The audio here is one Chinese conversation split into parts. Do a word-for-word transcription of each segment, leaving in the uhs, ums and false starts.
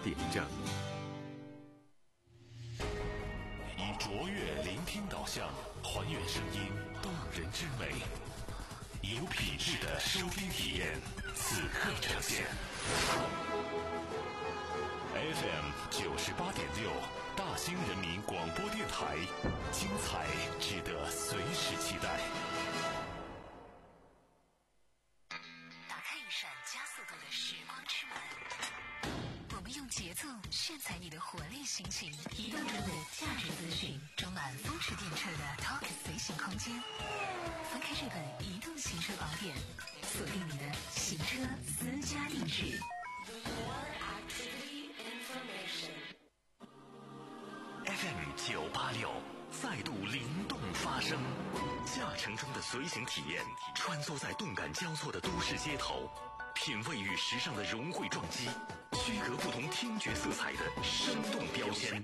点正。 以卓越聆听导向，还原声音动人之美，有品质的收听体验，此刻呈现。F M 九十八点六，大兴人民广播电台，精彩值得随时期待。 打开一扇加速度的时光之门，我们用节奏炫彩你的活力心情，移动中的价值资讯，装满风驰电掣的 Talk 随行空间。翻开这本移动行车宝典，锁定你的行车私家定制。 F M 九八六再度灵动发声，驾乘中的随行体验，穿梭在动感交错的都市街头，品味与时尚的融汇撞击，区隔不同听觉色彩的生动标签。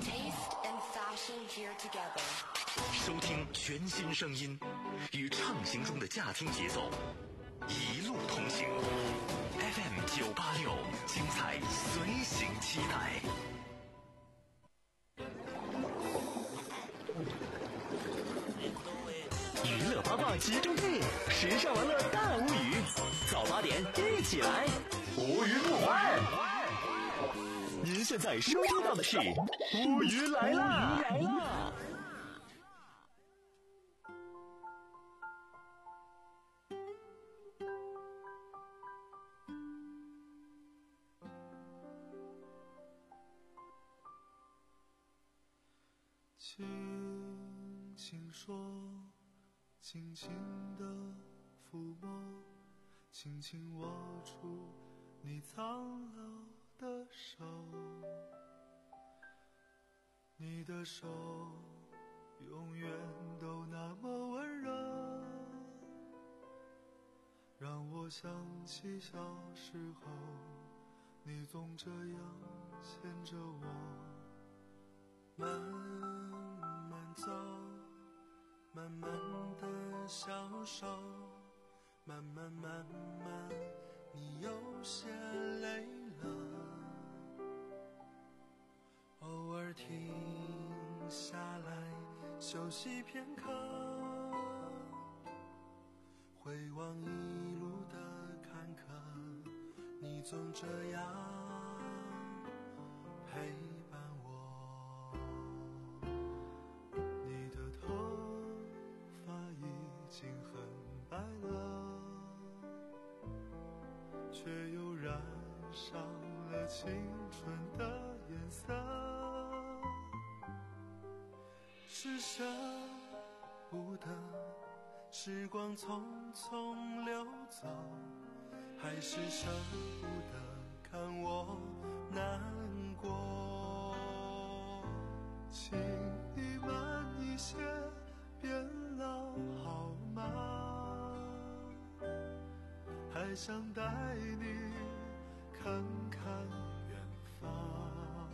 收听全新声音，与畅行中的驾听节奏，一路同行。F M 九八六，精彩随行期待。 娱乐八卦集中地，时尚玩乐大无语，早八点一起来，无语不欢。您现在收听到的是无语来啦！来啦！ 轻轻说，轻轻地抚摸，轻轻握住你苍老的手，你的手永远都那么温柔，让我想起小时候，你总这样牵着我，慢慢走，慢慢的消瘦，慢慢慢慢你有些累了，偶尔停下来休息片刻，回望一路的坎坷，你总这样陪伴我，你的头发已经很白了，却又染上了青春的颜色，是舍不得时光匆匆流走，还是舍不得看我难过，请你慢一些，变老好吗？还想带你看看远方，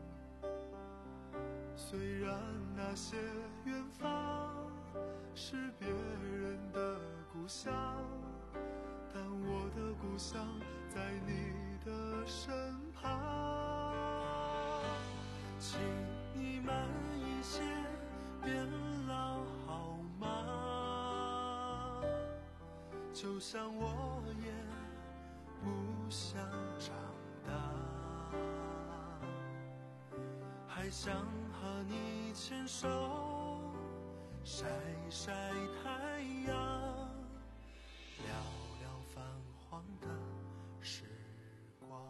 虽然那些远方是别人的故乡，但我的故乡在你的身旁，请你慢一些，变老好吗？就像我也不想长大，还想和你牵手晒晒太阳，聊聊泛黄的时光。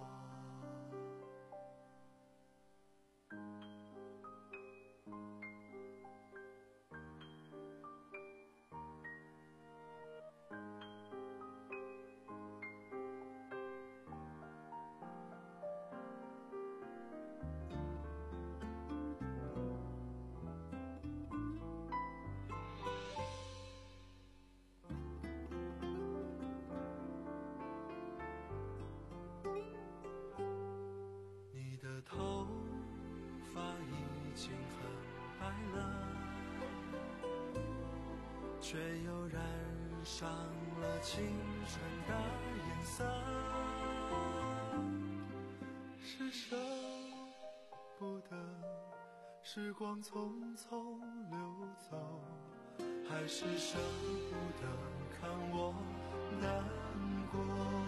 头发已经很白了，却又染上了青春的颜色， 是舍不得时光匆匆流走，还是舍不得看我难过？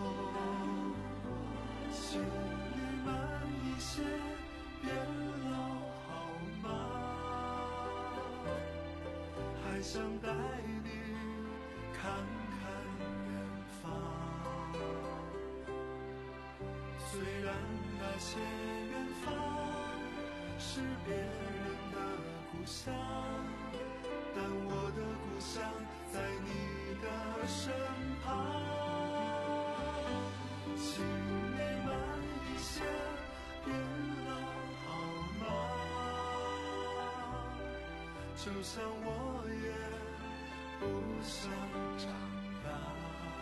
心里慢一些，别老好吗？还想带你看看远方，虽然那些远方是别人的故乡，但我的故乡在你的身旁。请你慢一些，别老好吗？就像我也不想长大，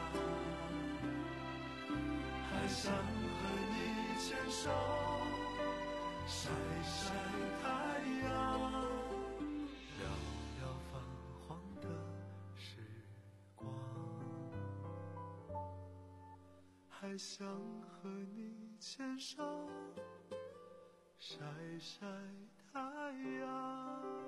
还想和你牵手晒晒太阳，聊聊泛黄的时光，还想和你牵手晒晒太阳。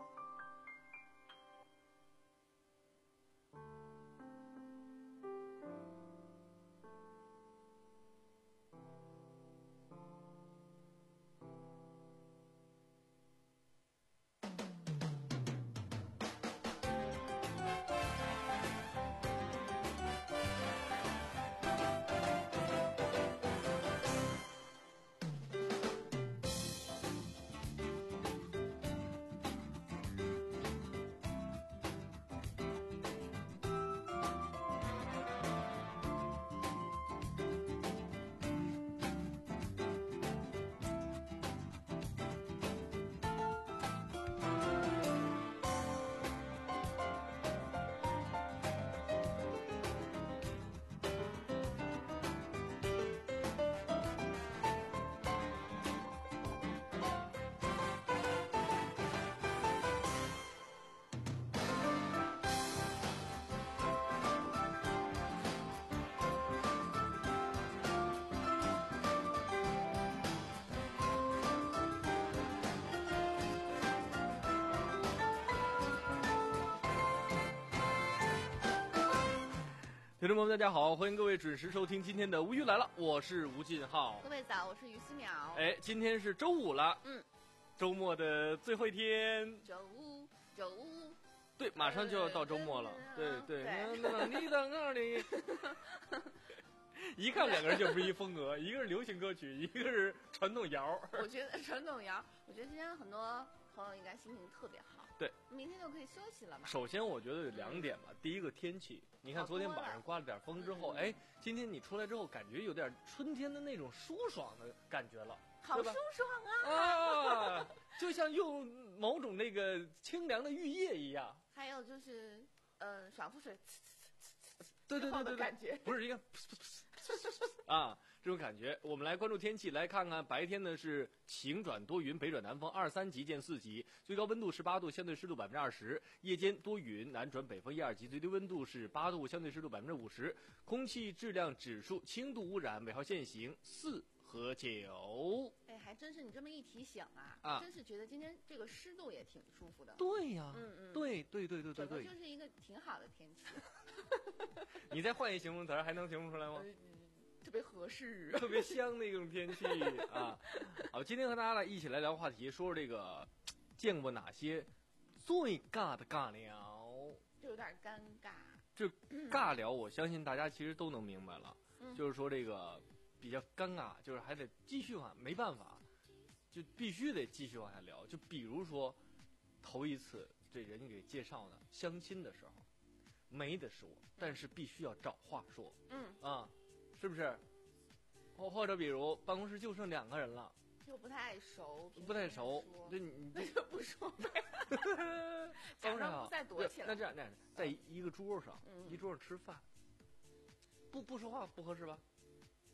听众朋友们大家好，欢迎各位准时收听今天的无语来了，我是吴进浩。 各位早，我是于思淼。 哎，今天是周五了， 嗯， 周末的最后一天。 周五，周五， 对，马上就要到周末了。对对，那你等那里。一看两个人就不是一风格，一个是流行歌曲，一个是传统谣。 我觉得传统谣，我觉得今天很多朋友应该心情特别好。 对， 明天就可以休息了嘛。 首先我觉得有两点吧，嗯、第一个天气，你看昨天晚上刮了点风之后，哎，今天你出来之后，感觉有点春天的那种舒爽的感觉了， 好舒爽啊！啊，就像用某种那个清凉的浴液一样。 还有就是，呃，爽肤水， 对对对对对， 感觉不是一个啊，这种感觉。我们来关注天气，来看看白天呢是晴转多云，北转南风二三级见四级，最高温度十八度，相对湿度百分之二十。夜间多云，南转北风一二级，最低温度是八度，相对湿度百分之五十。空气质量指数轻度污染，尾号限行四和九。 哎，还真是你这么一提醒啊， 啊真是觉得今天这个湿度也挺舒服的。 对呀、啊， 嗯嗯， 对对对对对对， 就是一个挺好的天气。 你再换一形容词，还能形容出来吗？ 呃特别合适， 特别香的一种天气啊！好，今天和大家来一起来聊话题，说说这个见过哪些最尬的尬聊， 就有点尴尬。 这尬聊，我相信大家其实都能明白了， 嗯、 就是说这个比较尴尬，就是还得继续往，没办法，就必须得继续往下聊。就比如说头一次这人给介绍呢，相亲的时候没得说，但是必须要找话说， 嗯啊。是不是？或或者比如办公室就剩两个人了， 又不太熟， 不太熟，对你那就不说呗。假装不再躲起来。 那这样那样，在一个桌上， 嗯、 一桌上吃饭，不不说话不合适吧？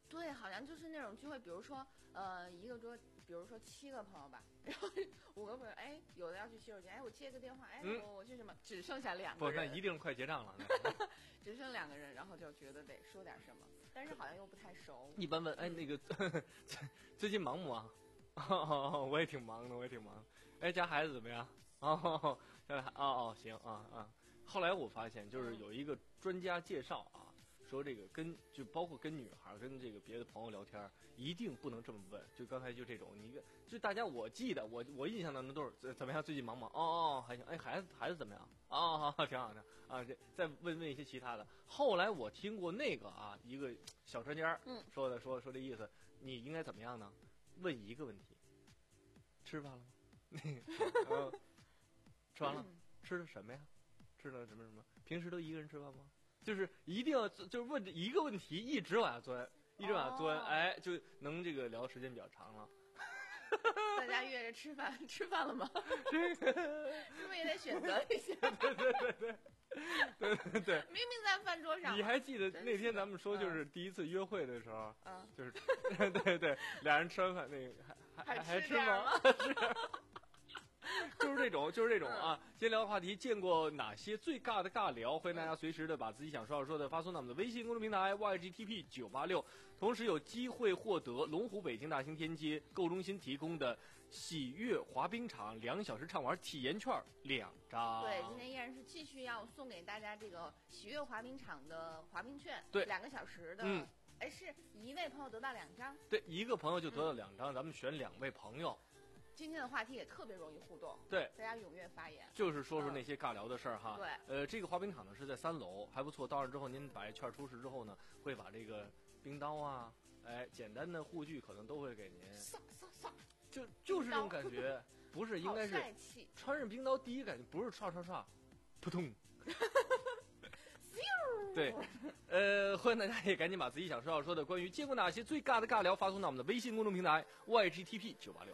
对，好像就是那种聚会，比如说呃一个桌，比如说七个朋友吧，然后五个朋友，哎，有的要去洗手间，哎，我接个电话，哎， 嗯、 我我去什么，只剩下两不， 个人， 那一定快结账了。 只剩两个人，然后就觉得得说点什么，但是好像又不太熟。 一般问，哎，那个最近忙不忙？哦，我也挺忙的，我也挺忙。哎，家孩子怎么样？哦，家孩哦哦行啊啊。后来我发现，就是有一个专家介绍啊，说这个跟就包括跟女孩跟这个别的朋友聊天，一定不能这么问。就刚才就这种，你就大家我记得我我印象当中都是怎么样？最近忙吗？哦哦还行。哎，孩子孩子怎么样？哦，好挺好的啊。这再问问一些其他的。后来我听过那个啊，一个小专家说的，说说这意思，你应该怎么样呢？问一个问题：吃饭了吗？嗯，吃完了，吃的什么呀？吃的什么什么？平时都一个人吃饭吗？就是一定要就是问这一个问题，一直往下钻，一直往下钻，哦、哎，就能这个聊时间比较长了。 大家约着吃饭，吃饭了吗？ 这个是不是也得选择一下？ 对对对对。对对对， 明明在饭桌上。 你还记得那天咱们说就是第一次约会的时候， 嗯， 就是对对，俩人吃完饭那个还还还吃吗？是，就是这种就是这种啊。今天聊的话题，见过哪些最尬的尬聊？欢迎大家随时的把自己想说要说的发送到我们的微信公众平台 Y G T P 九八六，同时有机会获得龙湖北京大兴天街购物中心提供的喜悦滑冰场两小时畅玩体验券两张。 对，今天依然是继续要送给大家这个喜悦滑冰场的滑冰券， 对， 两个小时的。 嗯， 哎，是一位朋友得到两张。 对，一个朋友就得到两张，嗯、咱们选两位朋友。 今天的话题也特别容易互动， 对， 大家踊跃发言， 就是说说那些尬聊的事儿哈。 对， 呃，这个滑冰场呢是在三楼，还不错。到那之后，您把券出示之后呢，会把这个冰刀啊，哎，简单的护具可能都会给您。 唰唰唰， 就就是这种感觉，不是应该是穿上冰刀，第一感觉不是唰唰唰，扑通。对，呃，欢迎大家也赶紧把自己想说要说的关于见过哪些最尬的尬聊发送到我们的微信公众平台 Y G T P 九八六。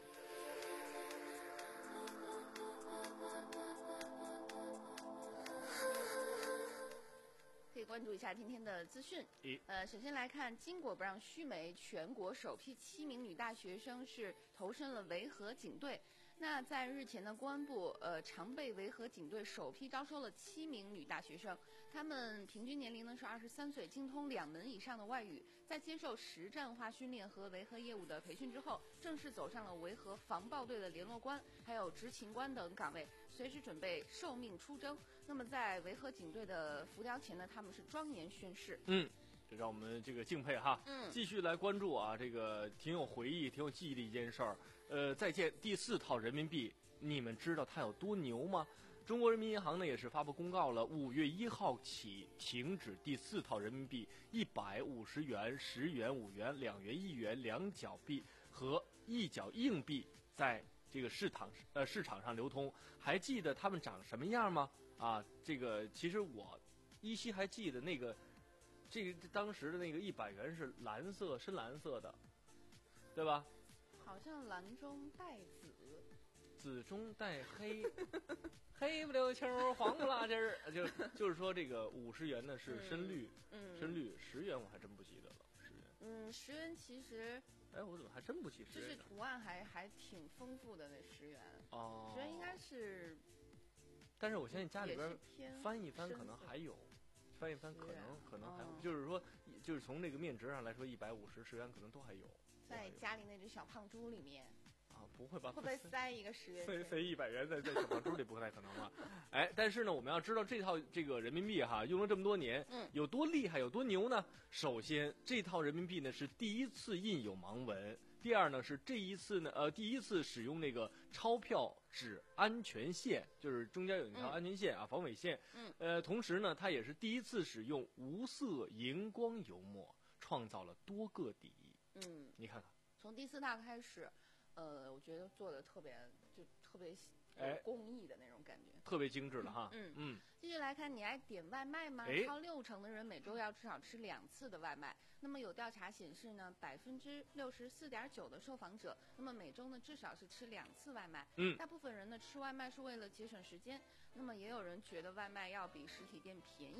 可以关注一下今天的资讯。呃，首先来看，金果不让须眉，全国首批七名女大学生是投身了维和警队。那在日前呢，公安部呃常备维和警队首批招收了七名女大学生，她们平均年龄呢是二十三岁，精通两门以上的外语，在接受实战化训练和维和业务的培训之后，正式走上了维和防暴队的联络官、还有执勤官等岗位，随时准备受命出征。那么在维和警队的浮雕前呢，他们是庄严宣誓。 嗯。这让我们这个敬佩哈， 嗯， 继续来关注啊，这个挺有回忆、挺有记忆的一件事儿。呃，再见第四套人民币，你们知道它有多牛吗？中国人民银行呢也是发布公告了，五月一号起停止第四套人民币一百五十元、十元、五元、两元、一元两角币和一角硬币在这个市场呃市场上流通。还记得它们长什么样吗？啊，这个其实我依稀还记得那个。这个当时的那个一百元是蓝色、深蓝色的，对吧？ 好像蓝中带紫， 紫中带黑，黑不溜秋，黄不拉几儿。就就是说，这个五十元呢是深绿， 嗯， 深绿。十元我还真不记得了，十元。 嗯，十元其实， 哎，我怎么还真不记十元？ 就是图案还还挺丰富的那十元。 哦， 十元应该是， 但是我相信家里边翻一翻可能还有。翻一翻可能可能还有，就是说，就是从那个面值上来说，一百五十十元可能都还有。 在家里那只小胖猪里面啊，不会吧？ 会不会塞一个十元？ 塞塞一百元在在小胖猪里不太可能吧？哎，但是呢，我们要知道这套这个人民币哈，用了这么多年， 嗯， 有多厉害，有多牛呢？首先，这套人民币呢是第一次印有盲文。第二呢是这一次呢，呃，第一次使用那个钞票纸安全线，就是中间有一条安全线啊， 嗯、 防伪线。 嗯。 呃，同时呢，它也是第一次使用无色荧光油墨，创造了多个底。 嗯。 你看看， 从第四套开始，呃，我觉得做的特别，就特别有工艺的那种感觉， 哎、特别精致了哈。 嗯嗯。 继续来看，你爱点外卖吗？ 哎、 超六成的人每周要至少吃两次的外卖。那么有调查显示呢，百分之六十四点九的受访者，那么每周呢至少是吃两次外卖。 嗯， 大部分人呢吃外卖是为了节省时间，那么也有人觉得外卖要比实体店便宜。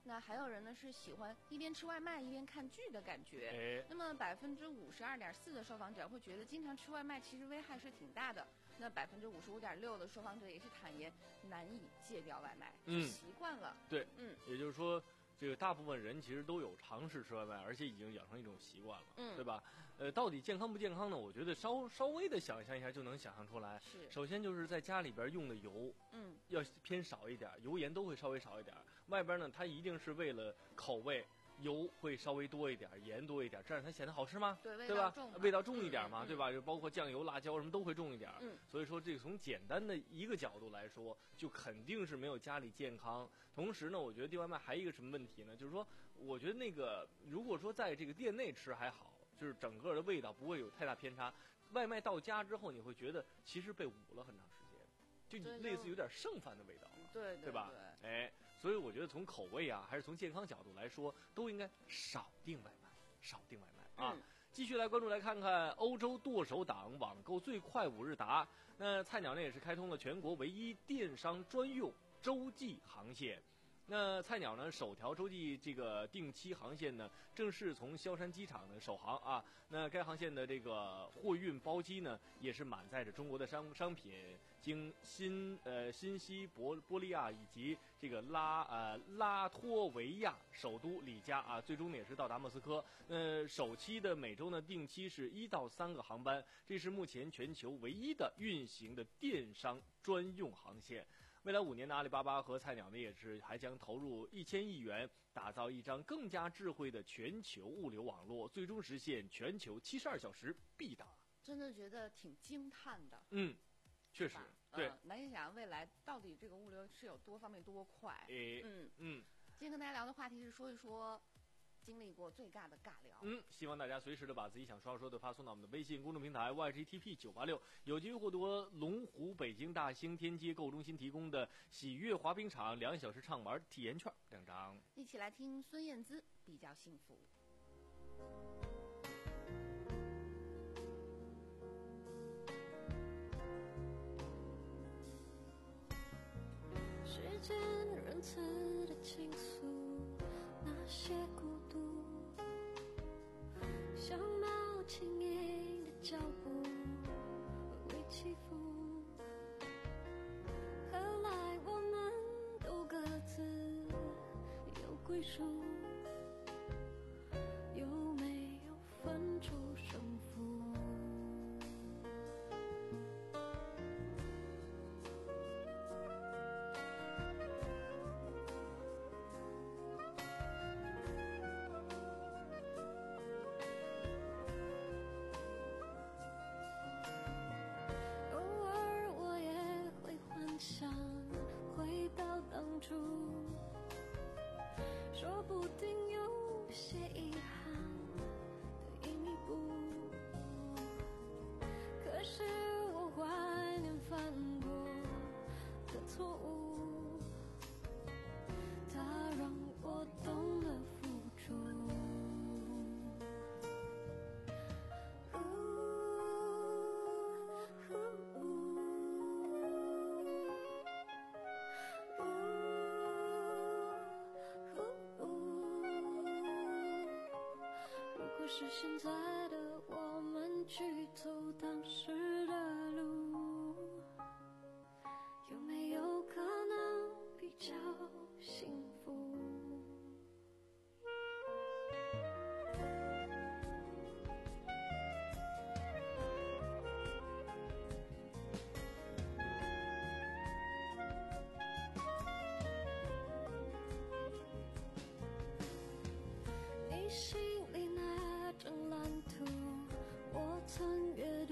那还有人呢是喜欢一边吃外卖一边看剧的感觉。 哎， 那么百分之五十二点四的受访者会觉得经常吃外卖其实危害是挺大的。那百分之五十五点六的受访者也是坦言难以戒掉外卖， 嗯， 习惯了。 对， 嗯， 也就是说，这个大部分人其实都有尝试吃外卖，而且已经养成一种习惯了， 嗯， 对吧？呃，到底健康不健康呢？我觉得稍稍微的想象一下就能想象出来。 是， 首先就是在家里边用的油， 嗯， 要偏少一点，油盐都会稍微少一点。外边呢，它一定是为了口味。油会稍微多一点，盐多一点，这样它显得好吃吗？ 对， 对吧？味道重一点嘛， 嗯、 对吧？就包括酱油、辣椒什么都会重一点。 嗯， 所以说这个从简单的一个角度来说，就肯定是没有家里健康。同时呢，我觉得订外卖还有一个什么问题呢？就是说，我觉得那个如果说在这个店内吃还好，就是整个的味道不会有太大偏差。外卖到家之后，你会觉得其实被捂了很长时间，就类似有点剩饭的味道了， 对 对, 对吧？ 对哎。所以我觉得从口味啊，还是从健康角度来说，都应该少订外卖，少订外卖啊。 嗯、 继续来关注，来看看欧洲剁手党网购最快五日达。那菜鸟呢也是开通了全国唯一电商专用洲际航线。那菜鸟呢首条洲际这个定期航线呢，正式从萧山机场呢首航啊。那该航线的这个货运包机呢，也是满载着中国的商商品，经新呃新西伯波利亚以及这个拉呃拉脱维亚首都里加啊，最终呢也是到达莫斯科。呃，首期的每周呢定期是一到三个航班，这是目前全球唯一的运行的电商专用航线。未来五年的阿里巴巴和菜鸟呢，也是还将投入一千亿元，打造一张更加智慧的全球物流网络，最终实现全球七十二小时必达。 真的觉得挺惊叹的。 嗯，确实，对、 呃，难以想象未来到底这个物流是有多方便多快。 诶， 嗯嗯， 今天跟大家聊的话题是说一说经历过最尬的尬聊。 嗯，希望大家随时的把自己想说要说的发送到我们的微信公众平台 Y G T P 九八六，有机会获得龙湖北京大兴天街购物中心提供的喜悦滑冰场两小时畅玩体验券两张。 一起来听孙燕姿比较幸福。 时间仁慈的倾诉，那些孤独，像猫轻盈的脚步微微起伏。后来我们都各自有归属，有没有分出胜负？想回到当初，说不定有些遗憾的一步，可是我怀念犯过的错误，它让我懂得付出。是现在的我们去走当时的路，有没有可能比较幸福？你心里那张蓝图我曾阅读，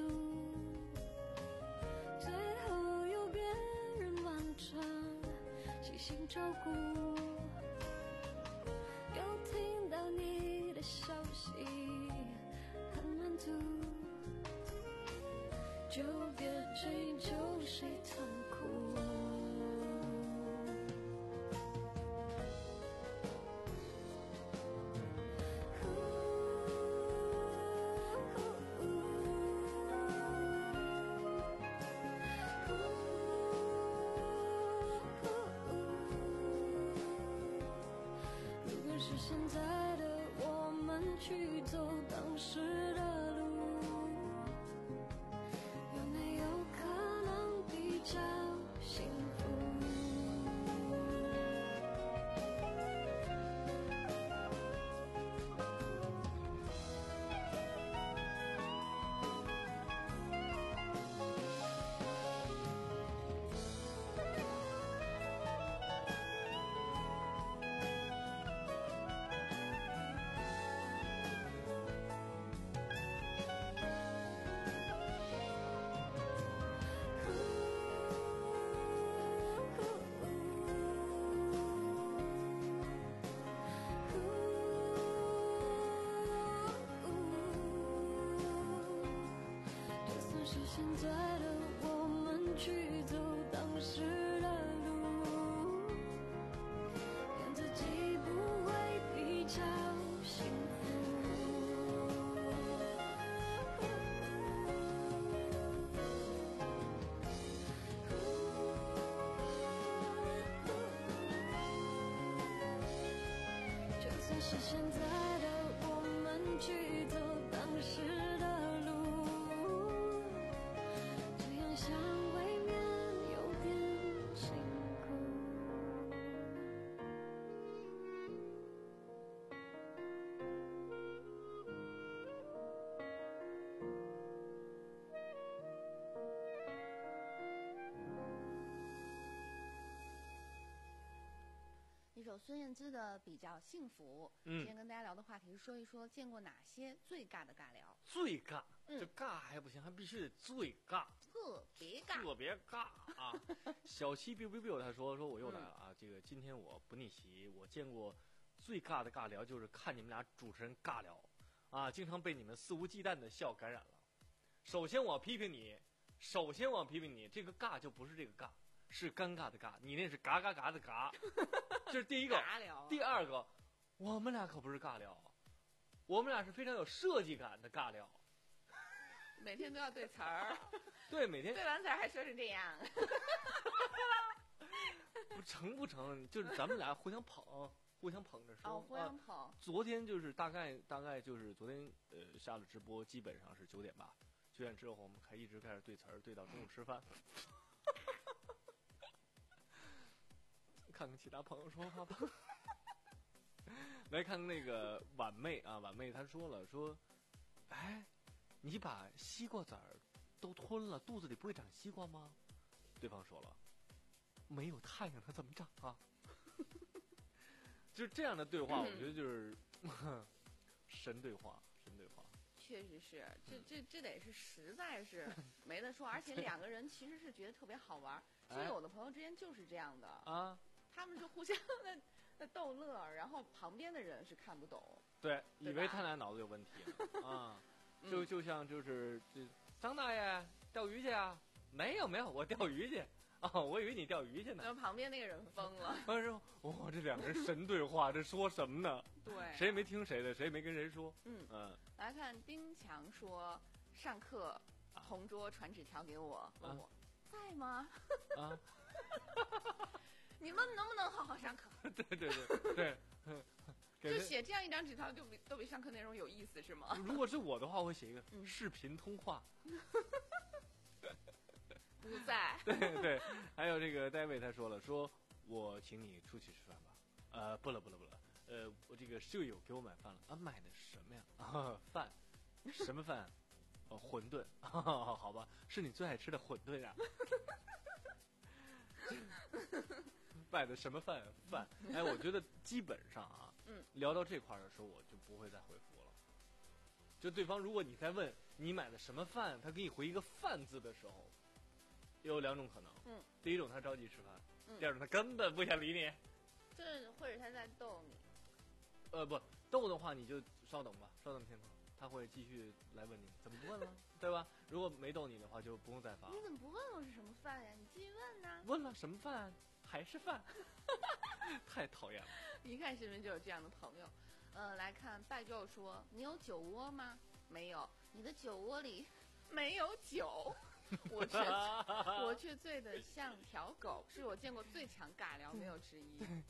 最后由别人完成，细心照顾。又听到你的消息，很满足，就别追究谁残酷。 现在的我们去走当时的路，有没有可能比较幸福？是现在的我们去走当时的路，让自己不会比较幸福。就算是现在的我们去走当时的路，想未免有点辛苦。 一首孙燕姿的《比较幸福》。 嗯， 今天跟大家聊的话题是说一说见过哪些最尬的尬聊。 最尬， 嗯这尬还不行，还必须得最尬， 特别尬， 特别尬啊！小七 biu biu biu 他说说我又来了啊！这个今天我不逆袭，我见过最尬的尬聊就是看你们俩主持人尬聊啊，经常被你们肆无忌惮的笑感染了。首先我批评你，首先我批评你，这个尬就不是这个尬，是尴尬的尬，你那是嘎嘎嘎的嘎，这是第一个。 尬聊。 第二个，我们俩可不是尬聊，我们俩是非常有设计感的尬聊。 每天都要对词儿， 对，每天对完词儿还说成这样， 不成不成，就是咱们俩互相捧，互相捧着说。 哦，互相捧、 啊。昨天就是大概大概就是昨天呃下了直播，基本上是九点吧，九点之后我们还一直开始对词儿，对到中午吃饭。看看其他朋友说话吧。来看那个婉妹啊，婉妹她说了说，哎。你把西瓜籽儿都吞了，肚子里不会长西瓜吗？对方说了，没有太阳它怎么长啊？就是这样的对话，我觉得就是神对话，神对话。 确实是，这这这得是实在是没得说，而且两个人其实是觉得特别好玩。其实有的朋友之间就是这样的啊， 他们就互相的的逗乐，然后旁边的人是看不懂， 对，以为他俩脑子有问题了啊。就就像就是这张大爷钓鱼去啊？没有没有，我钓鱼去啊！我以为你钓鱼去呢。 然后旁边那个人疯了。 他说：“哇，这两个人神对话，这说什么呢？ 对， 谁也没听谁的，谁也没跟谁说。” 嗯嗯。 来看丁强说，上课同桌传纸条给我，问我、啊、在吗？啊。你们能不能好好上课？ 对对对对。 就写这样一张纸条，就比都比上课内容有意思，是吗？ 如果是我的话，我会写一个视频通话。 不在。 对对，还有这个戴维他说了，说我请你出去吃饭吧。呃，不了不了不了，呃，我这个舍友给我买饭了啊，买的什么呀？啊，饭，什么饭？哦，馄饨。好吧，是你最爱吃的馄饨啊。买的什么饭？饭。哎，我觉得基本上啊。 嗯， 聊到这块的时候，我就不会再回复了。就对方，如果你在问你买的什么饭，他给你回一个饭字的时候，有两种可能。 嗯， 第一种他着急吃饭， 嗯、 第二种他根本不想理你。 就是或者他在逗你。 呃，不逗的话，你就稍等吧，稍等片刻，他会继续来问你，怎么不问了，对吧？如果没逗你的话，就不用再发。 你怎么不问我是什么饭呀？你继续问呢。 问了什么饭？还是饭。太讨厌了。 一看视频就有这样的朋友。呃，来看拜咒说，你有酒窝吗？没有。你的酒窝里没有酒。我却我却醉得像条狗，是我见过最强尬聊，没有之一。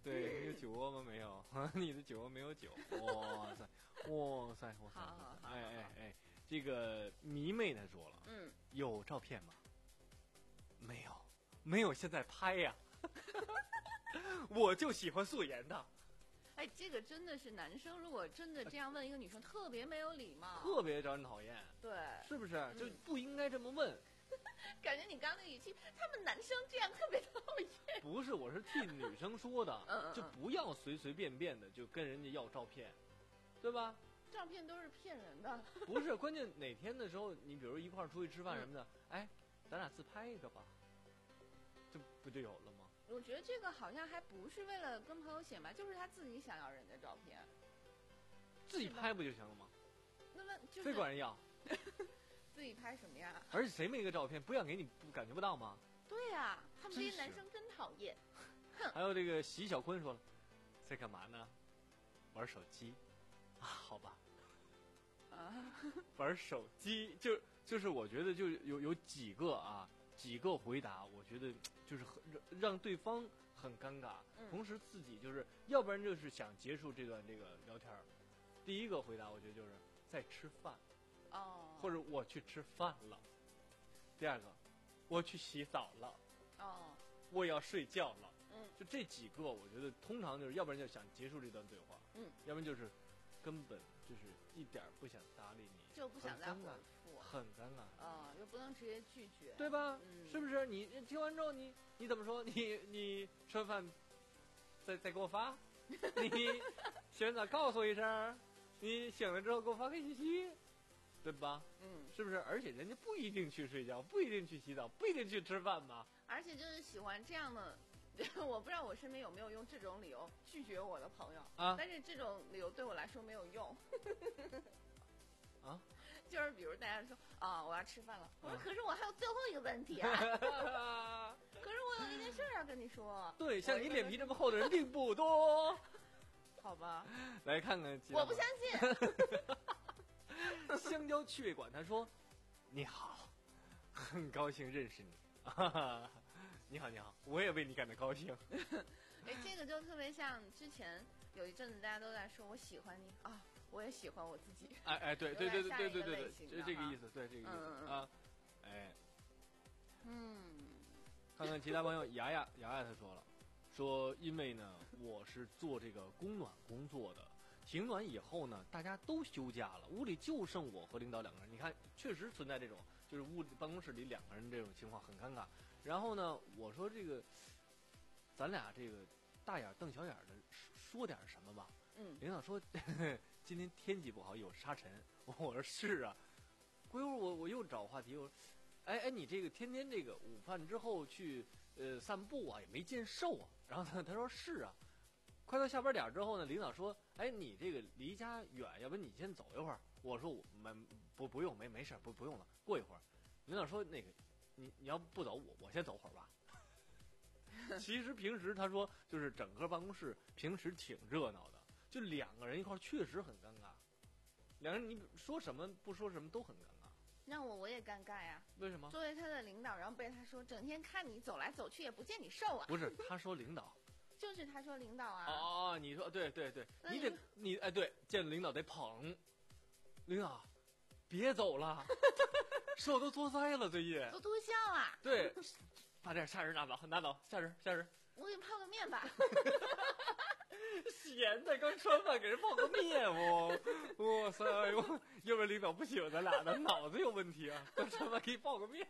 对，你有酒窝吗？没有，你的酒窝没有酒。哇塞，哇塞，哇塞！ 好好好， 哎哎哎，这个迷妹她说了， 嗯， 有照片吗？没有，没有，现在拍呀。我就喜欢素颜的。 哎，这个真的是男生如果真的这样问一个女生，特别没有礼貌， 特别招人讨厌。 对， 是不是？ 嗯、 就不应该这么问。 感觉你刚刚那语气，他们男生这样特别讨厌。 不是，我是替女生说的， 嗯嗯就不要随随便便的就跟人家要照片，对吧？ 照片都是骗人的。 不是，关键哪天的时候，你比如一块儿出去吃饭什么的，嗯、哎，咱俩自拍一个吧，这不就有了吗？ 我觉得这个好像还不是为了跟朋友显摆，就是他自己想要人家照片， 自己拍不就行了吗？ 那么就是非管人要。 自己拍什么呀？ 而且谁没个照片，不想给你，不感觉不到吗？ 对呀、啊，他们这些男生真讨厌。 还有这个席小坤说了，在干嘛呢？玩手机啊？好吧。 啊， 玩手机就就是我觉得就有有几个啊几个回答，我觉得就是很让对方很尴尬， 嗯、 同时自己就是要不然就是想结束这段这个聊天。第一个回答我觉得就是在吃饭。 哦， 或者我去吃饭了。第二个，我去洗澡了。 哦， 我要睡觉了。 嗯， 就这几个，我觉得通常就是要不然就想结束这段对话， 嗯， 要不然就是根本就是一点不想搭理你， 就不想再回复， 很尴尬。 啊、哦，又不能直接拒绝， 对吧？ 嗯、 是不是？你听完之后，你你怎么说？你你吃完饭再再给我发，你洗完澡告诉我一声，你醒了之后给我发个信息。对吧？ 嗯， 是不是？而且人家不一定去睡觉，不一定去洗澡，不一定去吃饭嘛。 而且就是喜欢这样的，我不知道我身边有没有用这种理由拒绝我的朋友啊。 但是这种理由对我来说没有用。 啊？ 就是比如大家说啊，我要吃饭了，我说、啊、可是我还有最后一个问题啊。可是我有一件事要跟你说。 对，像你脸皮这么厚的人并不多。 好吧。 来看看。 我不相信。 香蕉趣味馆他说：“你好，很高兴认识你。哈哈，你好，你好，我也为你感到高兴。” 哎，这个就特别像之前有一阵子大家都在说我喜欢你啊，我也喜欢我自己。 哎哎，对对对对对对对对，就是这个意思，对这个意思、 嗯、 啊。哎， 嗯， 看看其他朋友，雅雅雅雅他说了，说因为呢我是做这个供暖工作的。停暖以后呢，大家都休假了，屋里就剩我和领导两个人。你看，确实存在这种，就是屋里办公室里两个人这种情况很尴尬。然后呢，我说这个，咱俩这个大眼瞪小眼的说点什么吧。 嗯。 领导说呵呵今天天气不好，有沙尘。我说是啊。过一会儿我我又找话题，我说，哎哎，你这个天天这个午饭之后去呃散步啊，也没见瘦啊。然后他他说是啊。快到下班点之后呢，领导说：“哎，你这个离家远，要不你先走一会儿。”我说：“我没不不用，没没事，不不用了，过一会儿。”领导说：“那个，你你要不走，我我先走会儿吧。”其实平时他说就是整个办公室平时挺热闹的，就两个人一块确实很尴尬。两个人你说什么不说什么都很尴尬。 那我我也尴尬呀。 为什么？ 作为他的领导，然后被他说整天看你走来走去，也不见你瘦啊。 不是，他说领导。 就是他说领导啊。 哦，你说对对对，你得你哎对，见领导得捧。领导，别走了，手都作腮了，最近都脱相了。 对，把点下人拿走，拿走下人下人。 我给你泡个面吧。 闲的，刚吃完饭给人泡个面哦，哇塞，要不然领导不喜欢咱俩的，脑子有问题啊！刚吃完饭给你泡个面。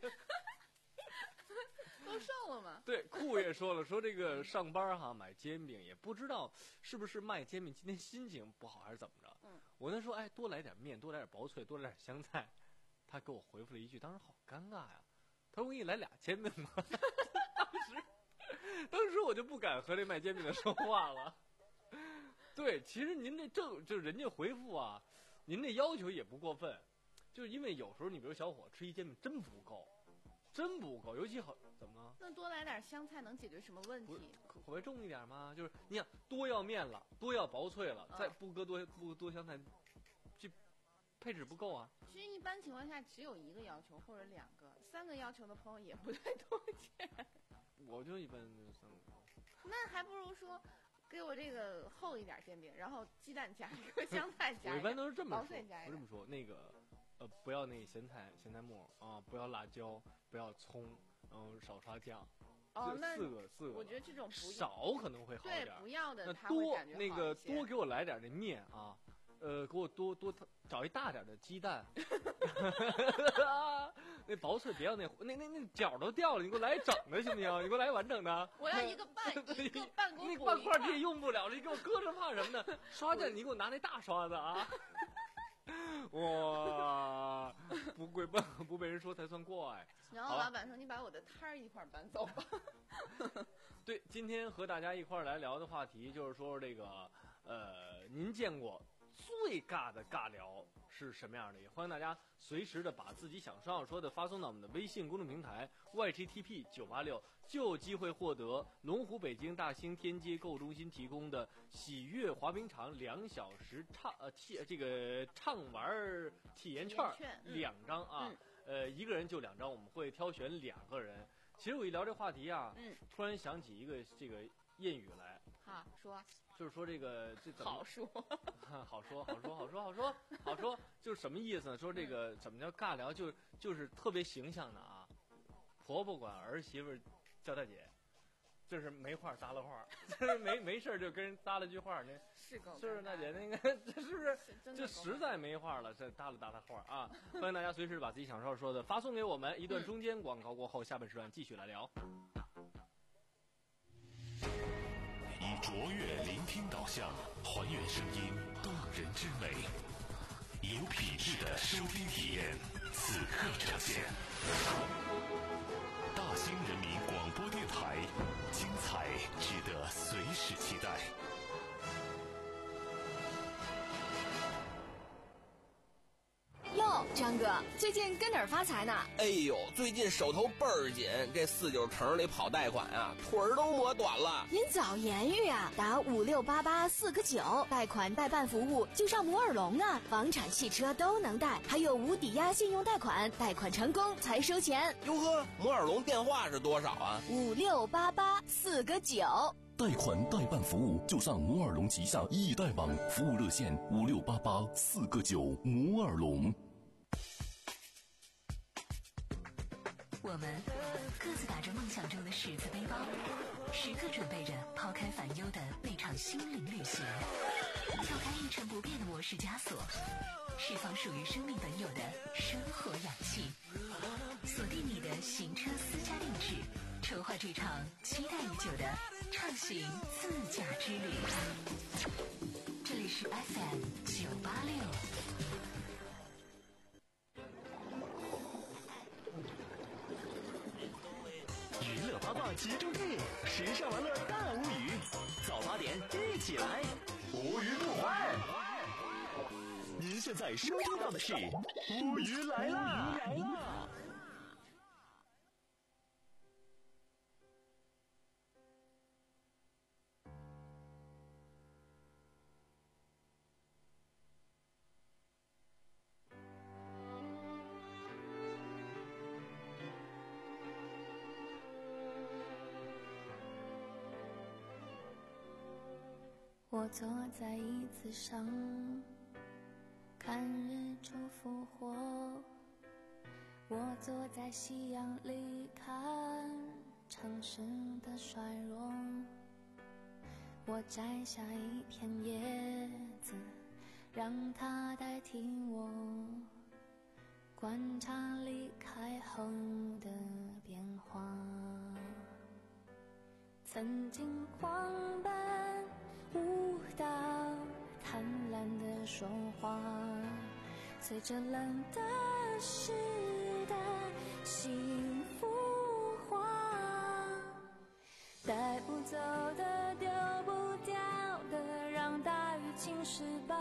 都瘦了吗？ 对，酷也说了，说这个上班哈买煎饼，也不知道是不是卖煎饼今天心情不好还是怎么着。 嗯， 我那说哎多来点面，多来点薄脆，多来点香菜。他给我回复了一句，当时好尴尬呀。他说我给你来俩煎饼吧。当时，当时我就不敢和这卖煎饼的说话了。对，其实您这正就是人家回复啊，您这要求也不过分，就是因为有时候你比如小伙吃一煎饼真不够。真不够，尤其好怎么了？ 那多来点香菜能解决什么问题？ 口口味重一点吗？就是你想多要面了，多要薄脆了，嗯、再不搁多不多香菜，这配置不够啊。 其实一般情况下只有一个要求或者两个，三个要求的朋友也不太多见。 我就一般就三个。 那还不如说， 给我这个厚一点煎饼，然后鸡蛋加一个，香菜加一个， 我一般都是这么说， 我这么说，那个呃不要那咸菜咸菜末啊，不要辣椒，不要葱，然后少刷酱。 哦，那四个四个， 我觉得这种不少可能会好一点。 对，不要的那他会多感觉那个好一些多给我来点那面啊，呃，给我多多找一大点的鸡蛋。那薄脆别要那那那那角都掉了，你给我来整的行不行？你给我来完整的。 我要一个半一个半公。 那半块你也用不了了，你给我搁着怕什么呢？刷酱你给我拿那大刷子啊。哇，不跪不不被人说才算怪。 然后老板说：“你把我的摊儿一块搬走吧。” 对，今天和大家一块来聊的话题就是说这个，呃，您见过最尬的尬聊是什么样的？也欢迎大家随时的把自己想要说的发送到我们的微信公众平台 Y G T P 九八六，就有机会获得龙湖北京大兴天街购物中心提供的喜悦滑冰场两小时畅呃体这个畅玩体验券两张啊。嗯呃，一个人就两张，我们会挑选两个人。其实我一聊这话题啊， 嗯， 突然想起一个这个谚语来。 好说， 就是说这个这怎么好说， 好说，好说，好说，好说，好说，就是什么意思呢？说这个怎么叫尬聊，就就是特别形象的啊，婆婆管儿媳妇叫大姐。就是没话搭了话，就是没没事就跟人搭了句话，那是够是不是大姐？那个这是不是这实在没话了？这搭了搭了话啊！欢迎大家随时把自己想要说的发送给我们。一段中间广告过后，下半时段继续来聊。 以卓越聆听导向，还原声音动人之美，有品质的收听体验，此刻呈现。大兴人民广播电台，精彩值得随时期待。 哟，张哥，最近跟哪儿发财呢？ 哎呦，最近手头倍儿紧，这四九城里跑贷款啊，腿儿都磨短了。 您早言语啊，打五六八八四个九，贷款代办服务就上摩尔龙啊，房产、汽车都能贷，还有无抵押信用贷款，贷款成功才收钱。 哟呵，摩尔龙电话是多少啊？ 五六八八四个九。 贷款代办服务就上摩尔龙旗下易贷网，服务热线五六八八四个九。摩尔龙。 我们各自打着梦想中的十字背包，时刻准备着抛开烦忧的那场心灵旅行，跳开一成不变的模式枷锁，释放属于生命本有的生活氧气，锁定你的行车私家定制，筹划这场期待已久的畅行自驾之旅。这里是 F M 九八六。 娱乐八卦集中地，时尚玩乐大无语，早八点一起来，无语不坏。您现在收听到的是无语来啦！来啦！ 我坐在椅子上，看日出复活。我坐在夕阳里，看城市的衰弱。我摘下一片叶子，让它代替我，观察离开后的变化。曾经狂奔舞蹈，贪婪的说话，随着冷的湿的幸福化，带不走的丢不掉的，让大雨侵蚀吧，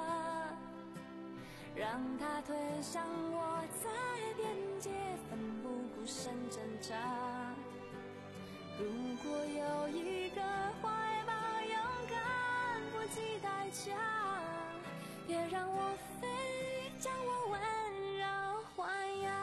让它推向我，在边界奋不顾身挣扎。如果有一个怀抱，勇敢不计代价，别让我飞，将我温柔豢养。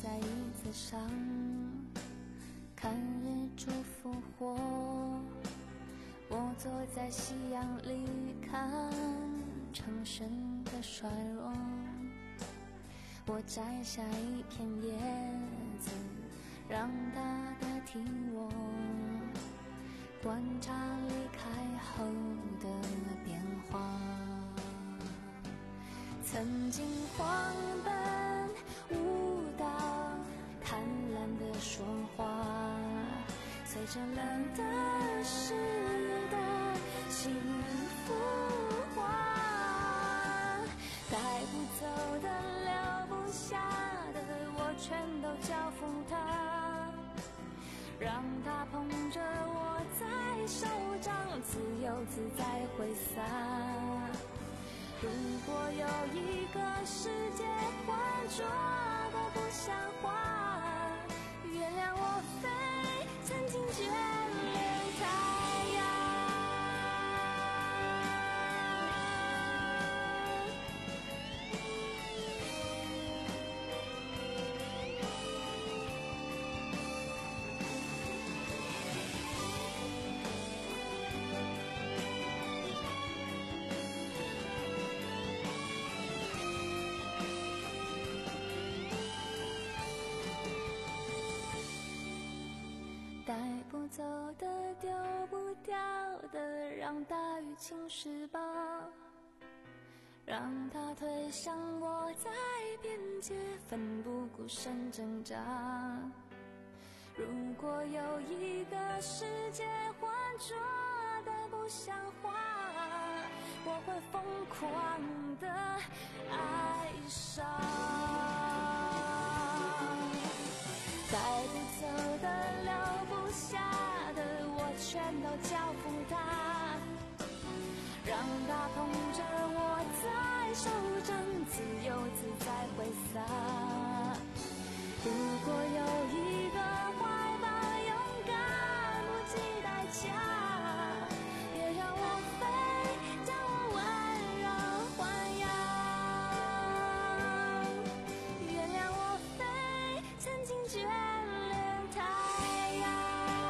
在椅子上看日出复活，我坐在夕阳里看城市的衰落，我摘下一片叶子让它代替我，观察离开后的变化。曾经狂奔舞蹈，贪婪地说话，随着冷的湿的幸福化，带不走的留不下的我全都交付他，让他捧着我在手掌自由自在挥洒。如果有一个世界浑浊的不像话，原谅我飞，曾经眷恋太阳。带不走的丢不掉的，让大雨侵蚀吧，让它推向我在边界奋不顾身挣扎。如果有一个世界浑浊的不像话，我会疯狂的爱上。带不走的留不下的我全都交付他，让他捧着我在手掌自由自在挥洒。如果有一个怀抱勇敢不计代价，别让我飞，将我温柔豢养，原谅我飞，曾经眷恋太阳。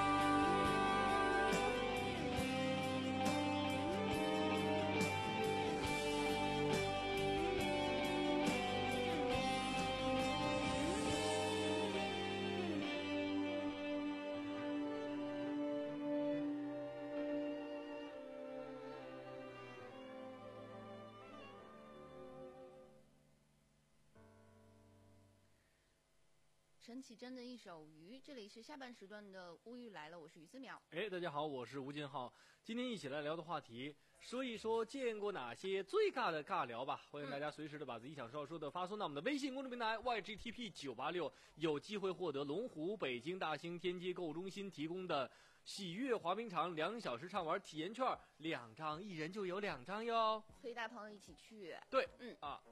陈绮贞的一首《鱼》，这里是下半时段的乌鱼来了，我是于思淼。 哎，大家好，我是吴金浩。今天一起来聊的话题，说一说见过哪些最尬的尬聊吧。欢迎大家随时的把自己想说要说的发送到我们的微信公众平台 Y G T P 九八六，有机会获得龙湖北京大兴天街购物中心提供的喜悦滑冰场两小时畅玩体验券，两张，一人就有两张哟。 可以带朋友一起去。 对， 嗯啊。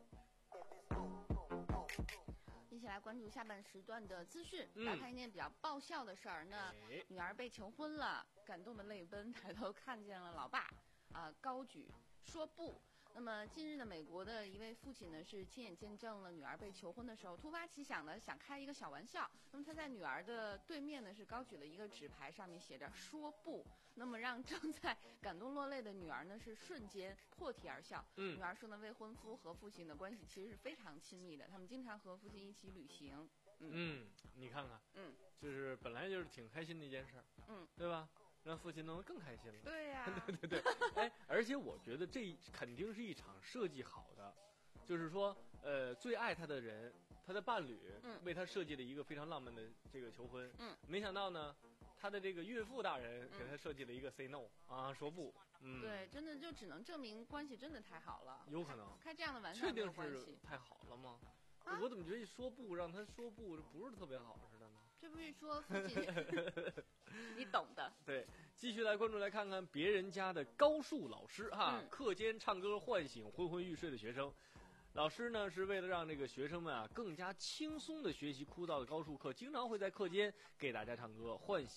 一起来关注下半时段的资讯。 嗯、 来看一件比较爆笑的事儿，那、哎、女儿被求婚了，感动的泪奔，抬头看见了老爸，啊、呃，高举说不。那么近日呢，美国的一位父亲呢是亲眼见证了女儿被求婚的时候，突发奇想呢想开一个小玩笑。那么他在女儿的对面呢是高举了一个纸牌，上面写着说不。那么让正在感动落泪的女儿呢是瞬间破涕而笑。 嗯， 女儿说呢，未婚夫和父亲的关系其实是非常亲密的，他们经常和父亲一起旅行。嗯， 嗯你看看， 嗯， 就是本来就是挺开心的一件事儿， 嗯， 对吧？让父亲弄得更开心了。 对呀、啊， 对对对，哎，而且我觉得这肯定是一场设计好的，就是说，呃，最爱他的人，他的伴侣， 嗯， 为他设计了一个非常浪漫的这个求婚， 嗯， 没想到呢，他的这个岳父大人给他设计了一个 say no、嗯、啊，说不，嗯， 对，真的就只能证明关系真的太好了， 有可能开这样的玩笑， 确定是太好了吗？啊、我怎么觉得一说不让他说不，不是特别好似的呢？ 这不是说父亲，你懂的。 对，继续来关注，来看看别人家的高数老师哈， 嗯、 课间唱歌唤醒昏昏欲睡的学生。老师呢是为了让这个学生们啊更加轻松的学习枯燥的高数课，经常会在课间给大家唱歌，唤醒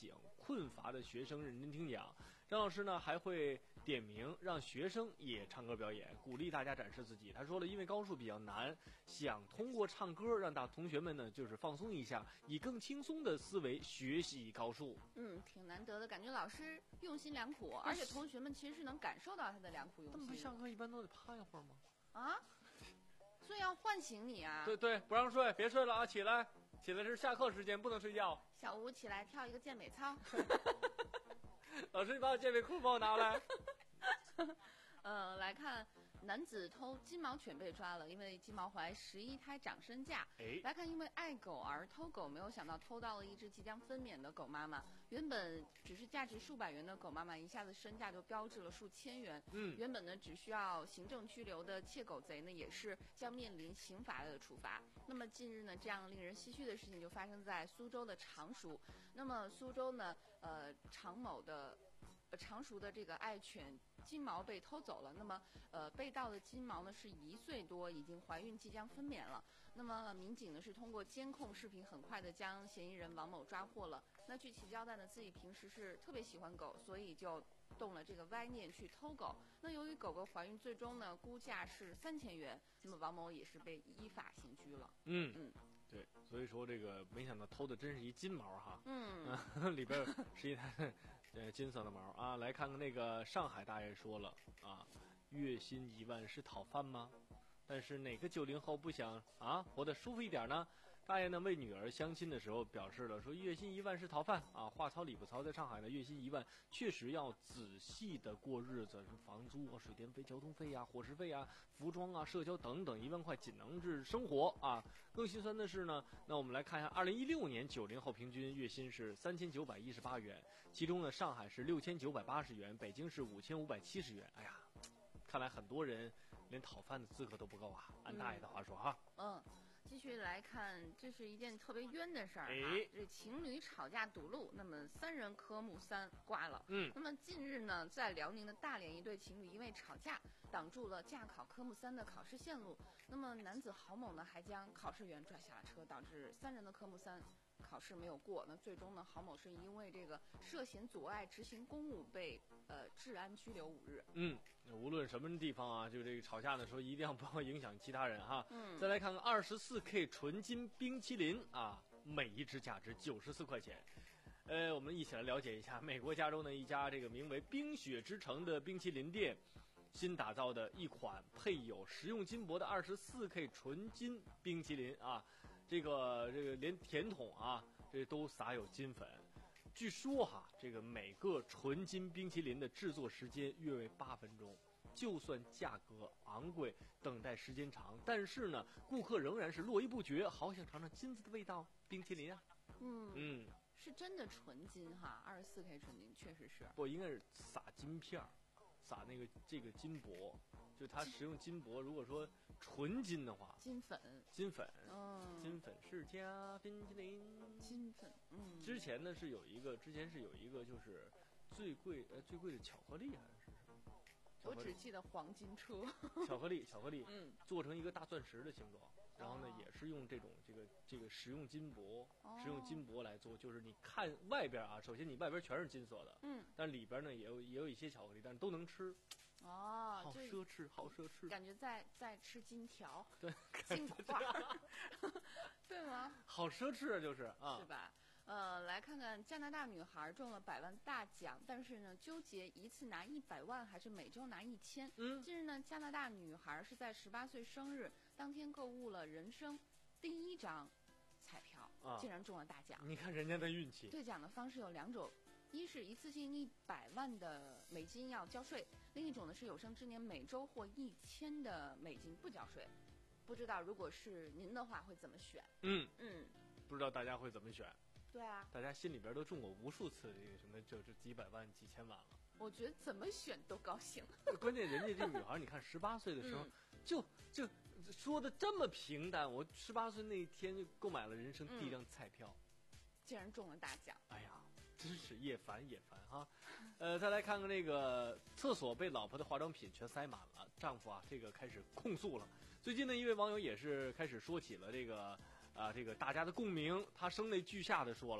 困乏的学生认真听讲。张老师呢还会点名让学生也唱歌表演，鼓励大家展示自己。他说了，因为高数比较难，想通过唱歌让大同学们呢就是放松一下，以更轻松的思维学习高数。 嗯，挺难得的，感觉老师用心良苦，而且同学们其实是能感受到他的良苦用心。 他们不上课一般都得趴一会儿吗？ 啊，所以要唤醒你啊！ 对对，不让睡，别睡了啊，起来，起来是下课时间，不能睡觉。 小吴起来跳一个健美操。 老师，你把我健美裤帮我拿来。 呃，来看男子偷金毛犬被抓了，因为金毛怀十一胎涨身价。 哎， 来看因为爱狗而偷狗，没有想到偷到了一只即将分娩的狗妈妈。原本只是价值数百元的狗妈妈，一下子身价就飙至了数千元。 嗯， 原本呢只需要行政拘留的窃狗贼呢，也是将面临刑罚的处罚。那么近日呢，这样令人唏嘘的事情就发生在苏州的常熟。那么苏州呢，呃，常某的。常熟的这个爱犬金毛被偷走了，那么呃被盗的金毛呢是一岁多，已经怀孕即将分娩了。那么民警呢是通过监控视频很快的将嫌疑人王某抓获了。那据其交代呢，自己平时是特别喜欢狗，所以就动了这个歪念去偷狗。那由于狗狗怀孕，最终呢估价是三千元，那么王某也是被依法刑拘了。 嗯嗯， 对，所以说这个没想到偷的真是一金毛哈。 嗯， 里边是一台。呃，金色的毛啊，来看看那个上海大爷说了啊，月薪一万是讨饭吗？但是哪个九零后不想啊活得舒服一点呢？大爷呢为女儿相亲的时候表示了说，月薪一万是讨饭啊，话糙理不糙，在上海呢月薪一万确实要仔细的过日子，什么房租啊、水电费、交通费啊、伙食费啊、服装啊、社交等等，一万块仅能是生活啊。更心酸的是呢，那我们来看一下，二零一六年九零后平均月薪是三千九百一十八元，其中呢上海是六千九百八十元，北京是五千五百七十元。哎呀，看来很多人连讨饭的资格都不够啊！按大爷的话说哈， 嗯。继续来看，这是一件特别冤的事儿哈。 哎、 这情侣吵架堵路，那么三人科目三挂了。 嗯， 那么近日呢，在辽宁的大连，一对情侣因为吵架，挡住了驾考科目三的考试线路。那么男子郝某呢，还将考试员拽下了车，导致三人的科目三考试没有过。那最终呢，郝某是因为这个涉嫌阻碍执行公务被呃治安拘留五日。 嗯，无论什么地方啊，就这个吵架的时候一定要不要影响其他人哈。 嗯， 再来看看二十四 K 纯金冰淇淋啊，每一只价值九十四块钱。呃，我们一起来了解一下美国加州的一家这个名为冰雪之城的冰淇淋店新打造的一款配有食用金箔的二十四 K 纯金冰淇淋啊，这个这个连甜筒啊这都撒有金粉。据说哈，这个每个纯金冰淇淋的制作时间约为八分钟，就算价格昂贵，等待时间长，但是呢，顾客仍然是络绎不绝，好想尝尝金子的味道，冰淇淋啊。 嗯嗯， 是真的纯金哈，二十四 K 纯金确实是。 不，应该是撒金片儿，撒那个这个金箔，就它使用金箔。如果说纯金的话， 金粉， 金粉， 嗯， 金粉世家冰淇淋， 金粉，嗯。 之前呢是有一个，之前是有一个就是最贵呃最贵的巧克力还是什么？ 我只记得黄金车。 巧克力，巧克力， 嗯， 做成一个大钻石的形状。然后呢，也是用这种这个这个食用金箔， 哦、 食用金箔来做，就是你看外边啊，首先你外边全是金色的， 嗯， 但里边呢也有也有一些巧克力，但是都能吃。 哦， 好奢侈，好奢侈， 感觉在在吃金条， 对， 金块，对吗？ 好奢侈啊，就是啊， 是吧？呃，来看看加拿大女孩中了百万大奖，但是呢，纠结一次拿一百万还是每周拿一千。 嗯， 近日呢，加拿大女孩是在十八岁生日当天购物了人生第一张彩票， 啊、 竟然中了大奖。 你看人家的运气。 兑奖的方式有两种，一是一次性一百万的美金要交税，另一种呢是有生之年每周获一千的美金不交税。不知道如果是您的话会怎么选？ 嗯嗯， 不知道大家会怎么选。 对啊， 大家心里边都中过无数次这个什么就这几百万几千万了。 我觉得怎么选都高兴。 关键人家这女孩，你看十八岁的时候、嗯、就就说的这么平淡，我十八岁那一天就购买了人生第一张彩票、 嗯，竟然中了大奖。 哎呀，真是也烦也烦哈。呃，再来看看那个厕所被老婆的化妆品全塞满了，丈夫啊这个开始控诉了。最近呢，一位网友也是开始说起了这个。啊，这个大家的共鸣，他声泪俱下的说了，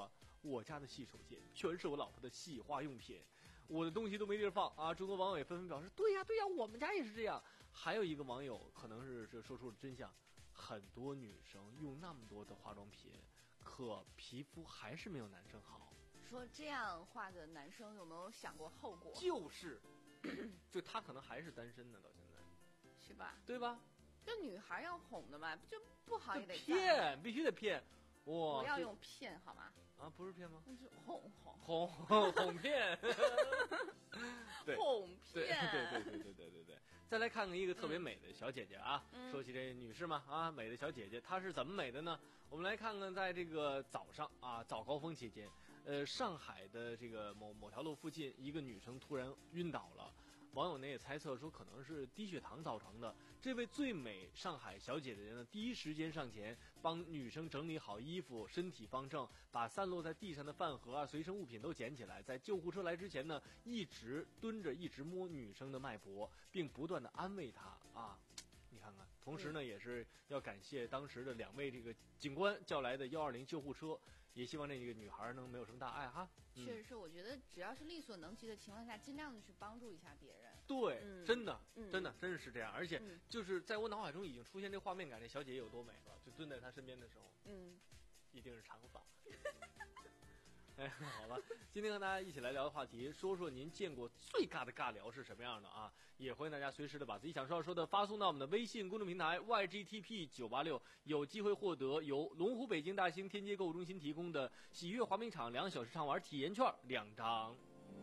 我家的洗手间全是我老婆的洗化用品，我的东西都没地儿放啊！众多网友也纷纷表示，对呀对呀，我们家也是这样。还有一个网友可能是这说出了真相，很多女生用那么多的化妆品，可皮肤还是没有男生好。 说这样画的男生有没有想过后果？ 就是，就他可能还是单身呢，到现在， 是吧？ 对吧？ 这女孩要哄的嘛，就不好也得骗，必须得骗。哇， 不要用骗好吗？ 啊，不是骗吗？ 那是哄哄哄哄哄骗，对， 哄骗， 对对对对对对对对。再来看看一个特别美的小姐姐啊， 嗯、 说起这女士嘛啊，美的小姐姐，她是怎么美的呢？我们来看看，在这个早上啊早高峰期间，呃，上海的这个某某条路附近，一个女生突然晕倒了。网友呢也猜测说可能是低血糖造成的。这位最美上海小姐姐呢，第一时间上前帮女生整理好衣服，身体方正，把散落在地上的饭盒啊、随身物品都捡起来。在救护车来之前呢，一直蹲着，一直摸女生的脉搏，并不断的安慰她啊。你看看，同时呢，也是要感谢当时的两位这个警官叫来的一二零救护车，也希望这个女孩能没有什么大碍哈。 嗯、确实是，我觉得只要是力所能及的情况下，尽量的去帮助一下别人。 对， 嗯、 真的、 嗯， 真的，真是这样。而且就是在我脑海中已经出现这画面感，这小姐姐有多美了。就蹲在她身边的时候， 嗯， 一定是长发。哎，好了，今天和大家一起来聊的话题，说说您见过最尬的尬聊是什么样的啊？也欢迎大家随时的把自己想说要说的发送到我们的微信公众平台 Y G T P 九八六，有机会获得由龙湖北京大兴天街购物中心提供的喜悦滑冰场两小时畅玩体验券两张。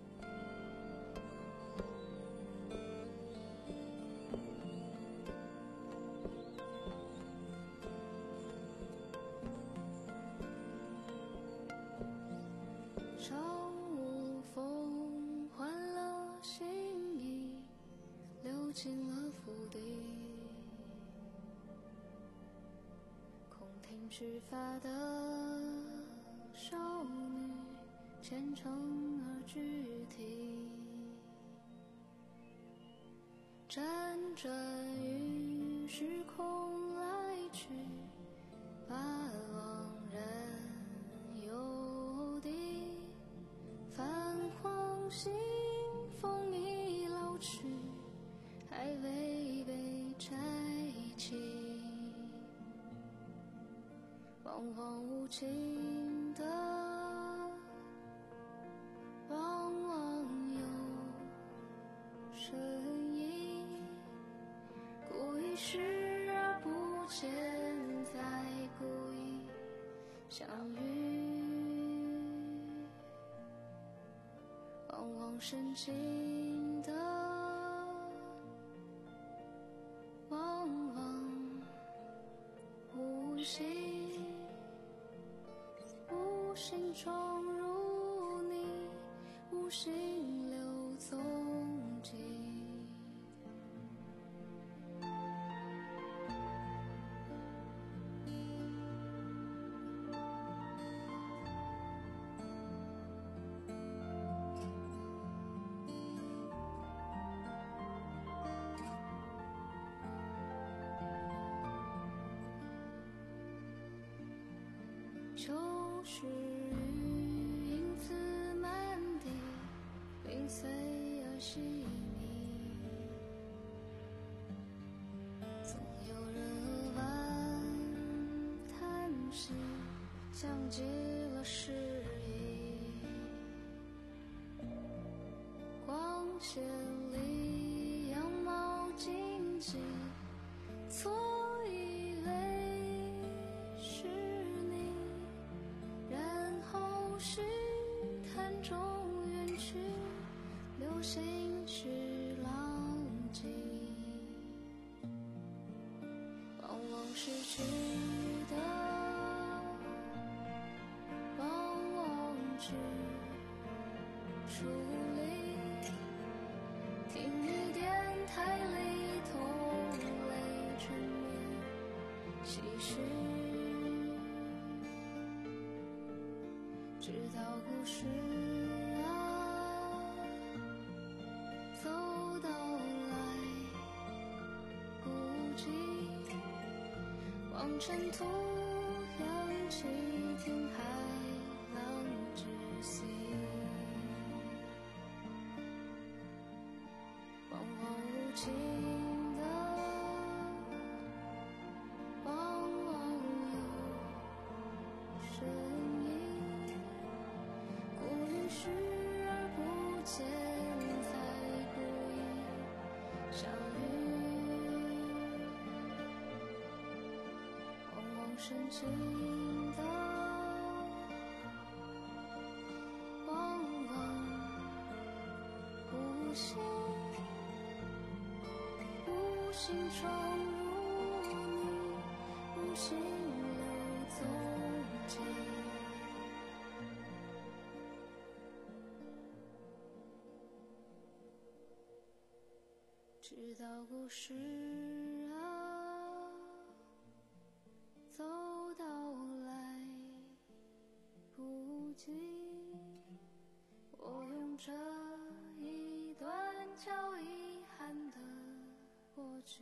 进了府邸，空听执法的少女虔诚而具体，辗转于时空来去，把往人游敌，泛黄信封已老去，还未被摘起，惶惶无情的往往有深意，故意视而不见，再故意相遇，往往深情的往往无心，无心闯入你，无心留踪迹。秋时雨影子满地，零碎而细密，总有人晚叹息，像极了诗意，光线里羊毛荆棘，错以为是你，然后试探中远去，流星去浪迹，往往失去的，往往只处理，听雨电台里同泪沉眠，唏嘘，直到故事啊走到来不及，望尘土扬起，听海浪轻的，往往有声音，故意视而不见，才故意相遇，往往深情的，往往无心，无心闯入你，无心留踪迹。直到故事啊，走到来不及，我用这一段叫遗憾的过去。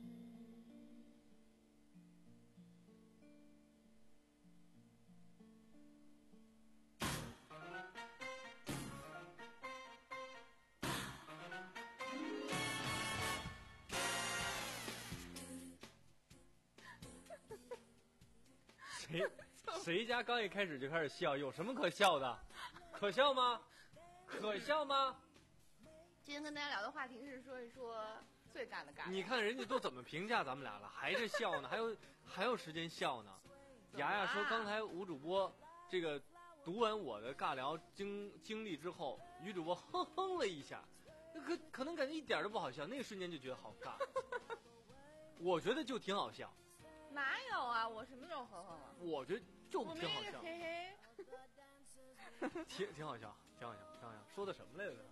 谁谁家刚一开始就开始笑，有什么可笑的？可笑吗？可笑吗？ 今天跟大家聊的话题是说一说最尬的尬。 你看人家都怎么评价咱们俩了，还是笑呢？还有还有时间笑呢？雅雅说刚才吴主播这个读完我的尬聊经经历之后，女主播哼哼了一下，可可能感觉一点都不好笑，那个瞬间就觉得好尬。我觉得就挺好笑。 哪有啊？我什么时候哼哼了？ 我觉得就挺好笑， 嘿嘿， 挺挺好笑，挺好笑，挺好笑。说的什么来着？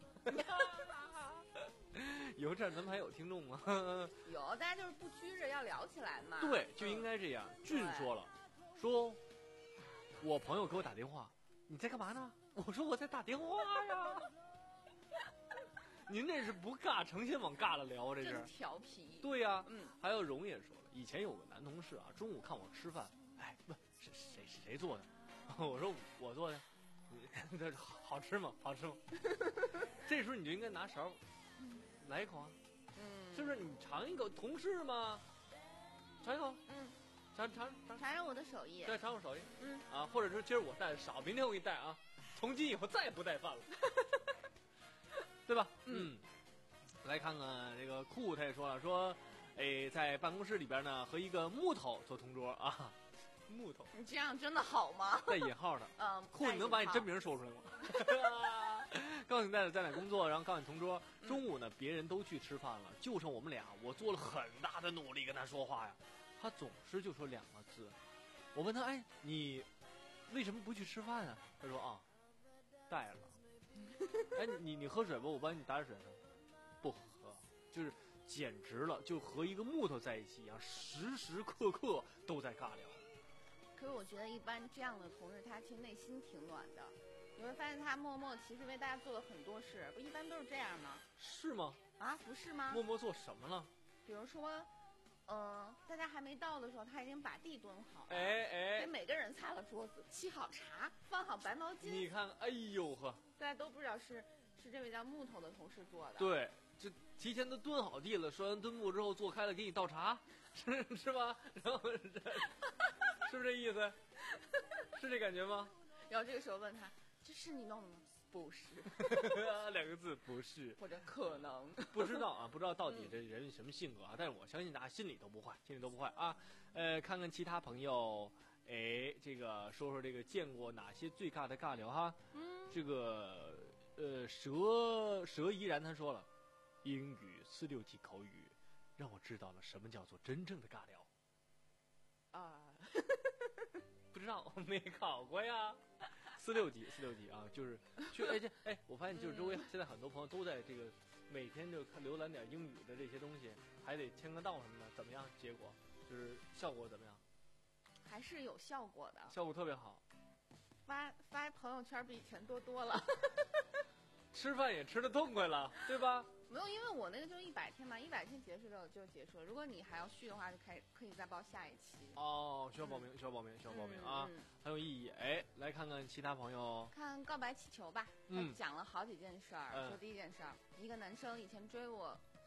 以后这样咱们还有听众吗？ 有，大家就是不拘着要聊起来嘛。 对，就应该这样。俊说了，说我朋友给我打电话，你在干嘛呢？我说我在打电话呀。您这是不尬，成心往尬了聊，这是。 真调皮。 对呀、啊， 嗯。 还有荣也说了，以前有个男同事啊，中午看我吃饭，哎，问是谁谁做的？我说我做的。这好吃吗？好吃吗？这时候你就应该拿勺来一口啊， 嗯， 是不是？你尝一口，同事嘛，尝一口， 嗯， 尝尝尝尝尝我的手艺， 对，尝我手艺， 嗯啊，或者说今儿我带的少，明天我给你带啊，从今以后再也不带饭了，对吧？嗯，来看看这个酷，他也说了，说，哎，在办公室里边呢，和一个木头做同桌啊。木头， 你这样真的好吗？ 带引号的， 嗯， 酷，你能把你真名说出来吗？告诉你在哪在哪工作，然后告诉你同桌，中午呢别人都去吃饭了，就剩我们俩，我做了很大的努力跟他说话呀，他总是就说两个字。我问他，哎，你为什么不去吃饭啊？他说啊，带了。哎，你你喝水吧，我帮你打点水。不喝，就是简直了，就和一个木头在一起一样，时时刻刻都在尬聊。 可是我觉得一般这样的同事，他其实内心挺暖的。你会发现他默默其实为大家做了很多事，不一般都是这样吗？ 是吗？ 啊，不是吗？ 默默做什么了？ 比如说，嗯、呃，大家还没到的时候，他已经把地蹲好了， 哎哎， 给每个人擦了桌子，沏好茶，放好白毛巾。 你看，哎呦呵， 大家都不知道是是这位叫木头的同事做的。 对，这提前都蹲好地了，说完墩布之后做开了给你倒茶，是是吧？然后是不是这意思？是这感觉吗？ 然后这个时候问他，这是你弄的吗？不是， 两个字不是， 或者可能不知道啊，不知道到底这人什么性格啊？但是我相信大家心里都不坏，心里都不坏啊。呃，看看其他朋友，哎，这个说说这个见过哪些最尬的尬聊哈？ 嗯， 这个呃，蛇蛇怡然他说了，英语四六级口语，让我知道了什么叫做真正的尬聊。 啊， 不知道，我没考过呀。四六级，四六级啊，就是去哎这哎，我发现就是周围现在很多朋友都在这个每天就看浏览点英语的这些东西，还得签个到什么的，怎么样？结果就是效果怎么样？ 还是有效果的， 效果特别好。 发发朋友圈比以前多多了。 吃饭也吃得痛快了，对吧？ 没有，因为我那个就一百天嘛，一百天结束之后就结束了。如果你还要续的话，就可以可以再报下一期。 哦，需要报名，需要报名，需要报名啊， 嗯、 很有意义。哎，来看看其他朋友。 看告白气球吧， 嗯， 讲了好几件事儿。 嗯、 说第一件事儿，一个男生以前追我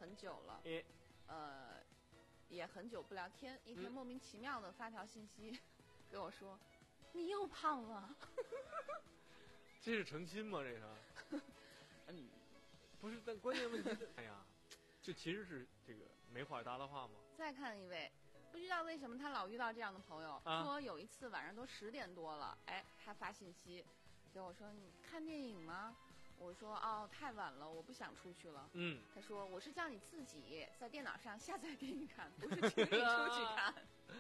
很久了， 诶呃，也很久不聊天。一天莫名其妙的发条信息跟我说：“你又胖了。” 这是诚心吗？这个？嗯，不是，但关键问题，哎呀，这其实是这个没话搭的话吗？ 再看一位，不知道为什么他老遇到这样的朋友， 啊、 说有一次晚上都十点多了，哎，他发信息给我说：“你看电影吗？”我说：“哦，太晚了，我不想出去了。” 嗯， 他说：“我是叫你自己在电脑上下载给你看，不是请你出去看。”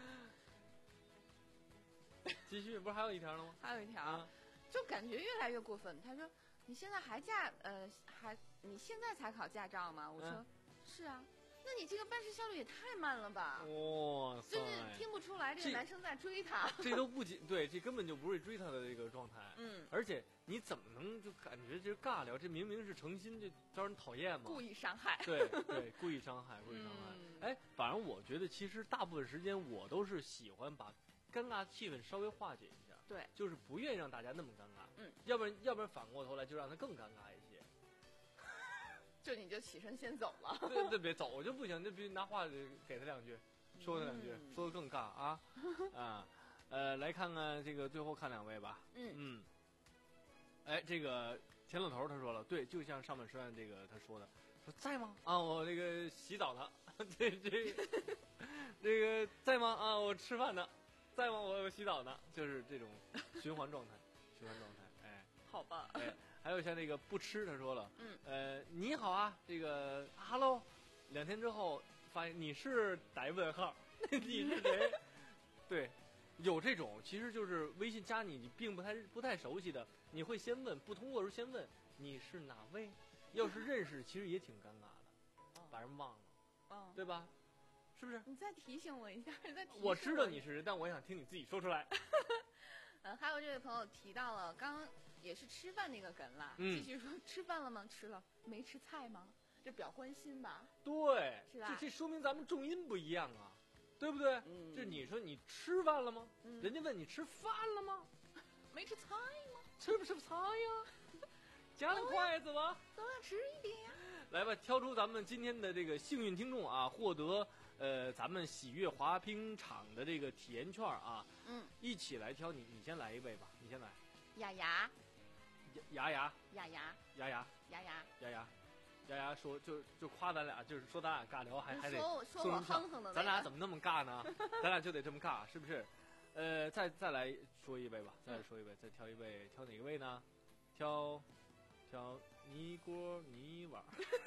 继续，不是还有一条了吗？ 还有一条。 啊就感觉越来越过分。他说：“你现在还驾呃还你现在才考驾照吗？”我说：“嗯、是啊。”那你这个办事效率也太慢了吧！ 哇塞， 就是听不出来这个男生在追他。 这, 这都不仅对，这根本就不是追他的这个状态。 嗯， 而且你怎么能就感觉这尬聊？这明明是诚心，这招人讨厌嘛！ 故意伤害。 对对，故意伤害，故意伤害。嗯、哎，反正我觉得其实大部分时间我都是喜欢把尴尬气氛稍微化解一下。 对， 就是不愿意让大家那么尴尬。 嗯， 要不然要不然反过头来就让他更尴尬一些。 就你就起身先走了。 对对，别走，我就不行，就必须拿话给他两句，说他两句， 嗯、 说的更尬啊啊！呃，来看看这个最后看两位吧。 嗯嗯。哎，这个田老头他说了，对，就像上半身这个他说的，说在吗？啊，我这个洗澡呢。这这这个在吗？啊，我吃饭呢。在吗？我洗澡呢。就是这种循环状态，循环状态。哎， 好吧。 哎。还有像那个不吃，他说了， 嗯， 呃，你好啊，这个哈喽，两天之后发现你是打问号，你是谁？对，有这种，其实就是微信加你，你并不太不太熟悉的，你会先问，不通过时候先问你是哪位，要是认识，其实也挺尴尬的， 哦、 把人忘了， 哦， 对吧？是不是？ 你再提醒我一下，再提醒我知道你是谁，但我想听你自己说出来。 嗯，还有这位朋友提到了刚刚。也是吃饭那个梗啦， 嗯、 继续说吃饭了吗？吃了，没吃菜吗？这表关心吧？ 对， 是吧？ 这这说明咱们重音不一样啊，对不对？ 嗯， 就你说你吃饭了吗？ 嗯、 人家问你吃饭了吗？ 没吃菜吗？ 吃不吃菜呀？夹了筷子吗？ 都要吃一点呀。 来吧，挑出咱们今天的这个幸运听众啊，获得呃咱们喜悦滑冰场的这个体验券啊。 嗯， 一起来挑你，你先来一位吧，你先来。 雅雅。 牙牙雅雅牙牙雅雅牙牙牙牙说就就夸咱俩，就是说咱俩尬聊，还还得说我说我哼哼的， 咱俩怎么那么尬呢？咱俩就得这么尬，是不是？呃，再再来说一位吧，再来说一位，再挑一位，挑哪个位呢？挑挑泥锅泥碗。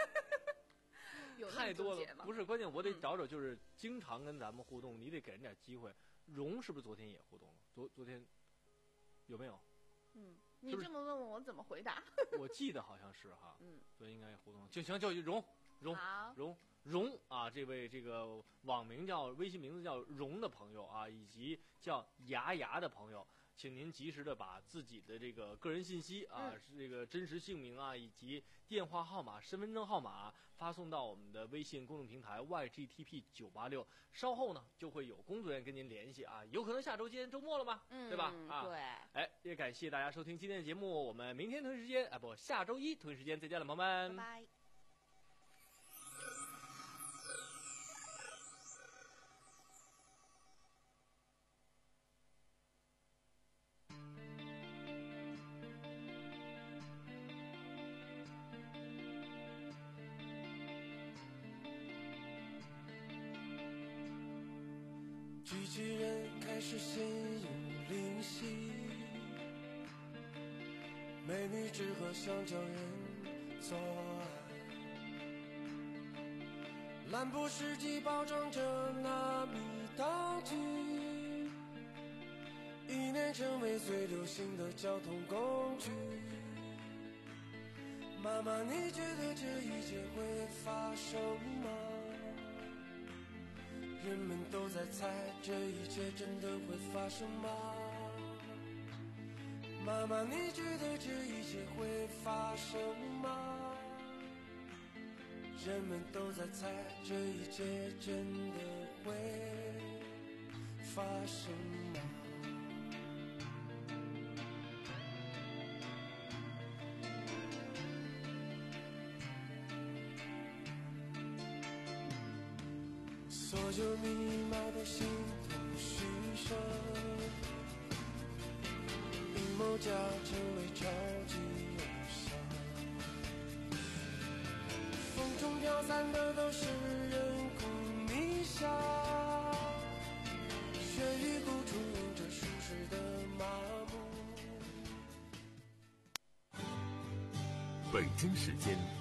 太多了，不是关键，我得找找，就是经常跟咱们互动，你得给人点机会。荣是不是昨天也互动了？昨昨天有没有？ 嗯。你这么问我，我怎么回答？ 我记得好像是哈， 嗯， 所以应该也互动。就行，叫荣荣荣荣啊，这位这个网名叫微信名字叫荣的朋友啊，以及叫牙牙的朋友，请您及时的把自己的这个个人信息啊， 嗯、 是这个真实姓名啊，以及电话号码、身份证号码发送到我们的微信公众平台 Y G T P 九八六。稍后呢，就会有工作人员跟您联系啊，有可能下周今天周末了吧， 嗯， 对吧？啊， 对。 哎，也感谢大家收听今天的节目，我们明天同一时间，啊不，下周一同一时间再见了，朋友们， 拜拜。 机器人开始心有灵犀，美女只和想叫人早安。兰博世纪保障着纳米当机，一年成为最流行的交通工具。妈妈，你觉得这一切会发生吗？人们都在猜，这一切真的会发生吗？妈妈，你觉得这一切会发生吗？人们都在猜，这一切真的会发生吗？ 所有弥漫的心痛虚设，阴谋家成为超级偶像，风中飘散的都是人苦迷笑，血与骨充盈着舒适的麻木。 北京时间